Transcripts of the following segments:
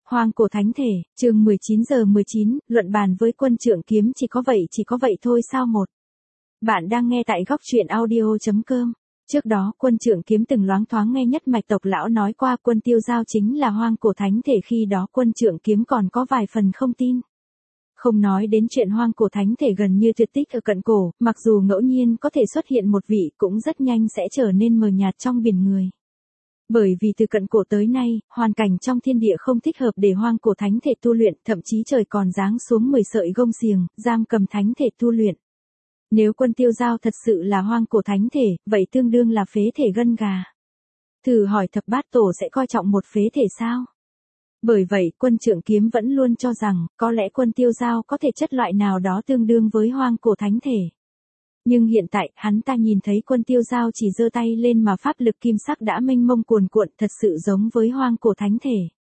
Hoang cổ thánh thể, chương 19:19, luận bàn với quân trượng kiếm chỉ có vậy thôi sao một. Bạn đang nghe tại góc truyện audio.com. Trước đó quân trượng kiếm từng loáng thoáng nghe nhất mạch tộc lão nói qua quân tiêu giao chính là hoang cổ thánh thể, khi đó quân trượng kiếm còn có vài phần không tin. Không nói đến chuyện hoang cổ thánh thể gần như tuyệt tích ở cận cổ, mặc dù ngẫu nhiên có thể xuất hiện một vị cũng rất nhanh sẽ trở nên mờ nhạt trong biển người. Bởi vì từ cận cổ tới nay, hoàn cảnh trong thiên địa không thích hợp để hoang cổ thánh thể tu luyện, thậm chí trời còn giáng xuống 10 sợi gông xiềng, giam cầm thánh thể tu luyện. Nếu quân tiêu giao thật sự là hoang cổ thánh thể, vậy tương đương là phế thể gân gà. Thử hỏi thập bát tổ sẽ coi trọng một phế thể sao? Bởi vậy quân trượng kiếm vẫn luôn cho rằng, có lẽ quân tiêu giao có thể chất loại nào đó tương đương với hoang cổ thánh thể. Nhưng hiện tại, hắn ta nhìn thấy quân tiêu giao chỉ giơ tay lên mà pháp lực kim sắc đã mênh mông cuồn cuộn, thật sự giống với hoang cổ thánh thể.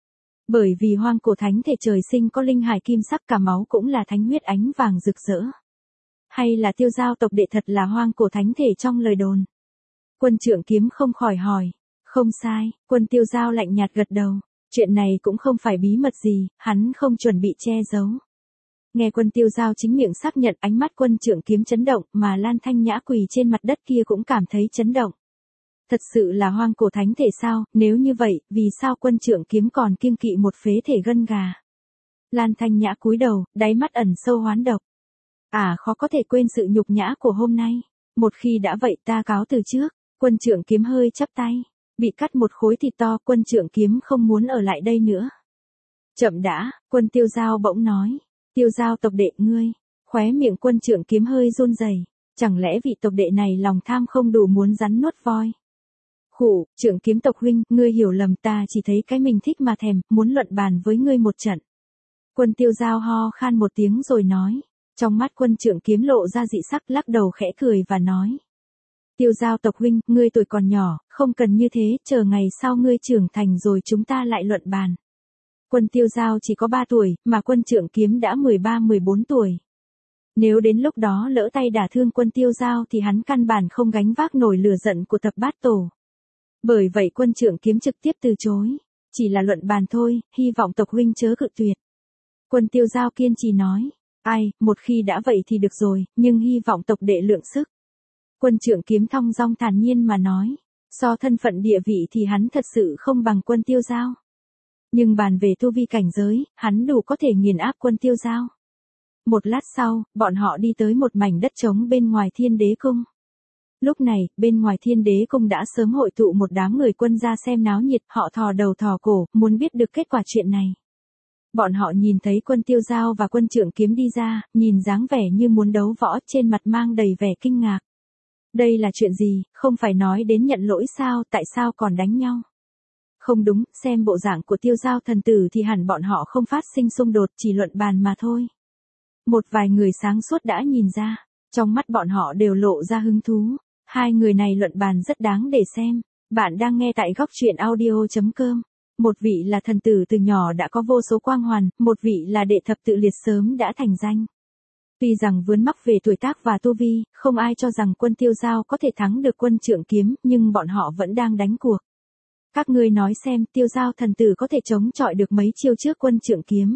Bởi vì hoang cổ thánh thể trời sinh có linh hải kim sắc, cả máu cũng là thánh huyết ánh vàng rực rỡ. Hay là tiêu giao tộc đệ thật là hoang cổ thánh thể trong lời đồn? Quân trượng kiếm không khỏi hỏi. Không sai, quân tiêu giao lạnh nhạt gật đầu. Chuyện này cũng không phải bí mật gì, hắn không chuẩn bị che giấu. Nghe quân tiêu giao chính miệng xác nhận, ánh mắt quân trượng kiếm chấn động, mà Lan Thanh Nhã quỳ trên mặt đất kia cũng cảm thấy chấn động. Thật sự là hoang cổ thánh thể sao? Nếu như vậy, vì sao quân trượng kiếm còn kiêng kỵ một phế thể gân gà? Lan Thanh Nhã cúi đầu, đáy mắt ẩn sâu hoán độc. Khó có thể quên sự nhục nhã của hôm nay. Một khi đã vậy ta cáo từ trước. Quân trượng kiếm hơi chắp tay. Bị cắt một khối thịt to, quân trượng kiếm không muốn ở lại đây nữa. Chậm đã, quân tiêu giao bỗng nói. Tiêu giao tộc đệ ngươi. Khóe miệng quân trượng kiếm hơi run rẩy. Chẳng lẽ vị tộc đệ này lòng tham không đủ muốn rắn nuốt voi? Khụ, trượng kiếm tộc huynh, ngươi hiểu lầm, ta chỉ thấy cái mình thích mà thèm, muốn luận bàn với ngươi một trận. Quân tiêu giao ho khan một tiếng rồi nói. Trong mắt quân trượng kiếm lộ ra dị sắc, lắc đầu khẽ cười và nói. Tiêu giao tộc huynh, ngươi tuổi còn nhỏ, không cần như thế, chờ ngày sau ngươi trưởng thành rồi chúng ta lại luận bàn. Quân tiêu giao chỉ có 3 tuổi, mà quân trượng kiếm đã 13-14 tuổi. Nếu đến lúc đó lỡ tay đả thương quân tiêu giao thì hắn căn bản không gánh vác nổi lửa giận của thập bát tổ. Bởi vậy quân trượng kiếm trực tiếp từ chối. Chỉ là luận bàn thôi, hy vọng tộc huynh chớ cự tuyệt. Quân tiêu giao kiên trì nói. Một khi đã vậy thì được rồi, nhưng hy vọng tộc đệ lượng sức. Quân trượng kiếm thong dong thản nhiên mà nói. So thân phận địa vị thì hắn thật sự không bằng quân tiêu giao. Nhưng bàn về tu vi cảnh giới, hắn đủ có thể nghiền áp quân tiêu giao. Một lát sau, bọn họ đi tới một mảnh đất trống bên ngoài Thiên Đế Cung. Lúc này, bên ngoài Thiên Đế Cung đã sớm hội tụ một đám người quân ra xem náo nhiệt, họ thò đầu thò cổ, muốn biết được kết quả chuyện này. Bọn họ nhìn thấy quân tiêu giao và quân trượng kiếm đi ra, nhìn dáng vẻ như muốn đấu võ, trên mặt mang đầy vẻ kinh ngạc. Đây là chuyện gì, không phải nói đến nhận lỗi sao, tại sao còn đánh nhau? Không đúng, xem bộ dạng của tiêu giao thần tử thì hẳn bọn họ không phát sinh xung đột, chỉ luận bàn mà thôi. Một vài người sáng suốt đã nhìn ra, trong mắt bọn họ đều lộ ra hứng thú. Hai người này luận bàn rất đáng để xem. Bạn đang nghe tại góc truyện audio.com. Một vị là thần tử từ nhỏ đã có vô số quang hoàn, một vị là đệ thập tự liệt sớm đã thành danh. Tuy rằng vướng mắc về tuổi tác và tu vi, không ai cho rằng quân tiêu giao có thể thắng được quân trượng kiếm, nhưng bọn họ vẫn đang đánh cuộc. Các ngươi nói xem, tiêu giao thần tử có thể chống chọi được mấy chiêu trước quân trượng kiếm?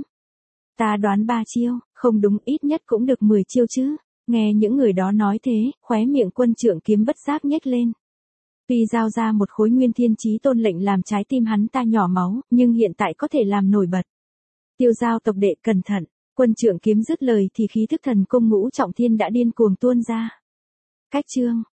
Ta đoán 3 chiêu, không đúng, ít nhất cũng được 10 chiêu chứ. Nghe những người đó nói thế, khóe miệng quân trượng kiếm bất giác nhếch lên. Tuy giao ra một khối nguyên thiên chí tôn lệnh làm trái tim hắn ta nhỏ máu, nhưng hiện tại có thể làm nổi bật. Tiêu giao tộc đệ cẩn thận. Quân trượng kiếm dứt lời thì khí thức thần công ngũ trọng thiên đã điên cuồng tuôn ra. Cách chương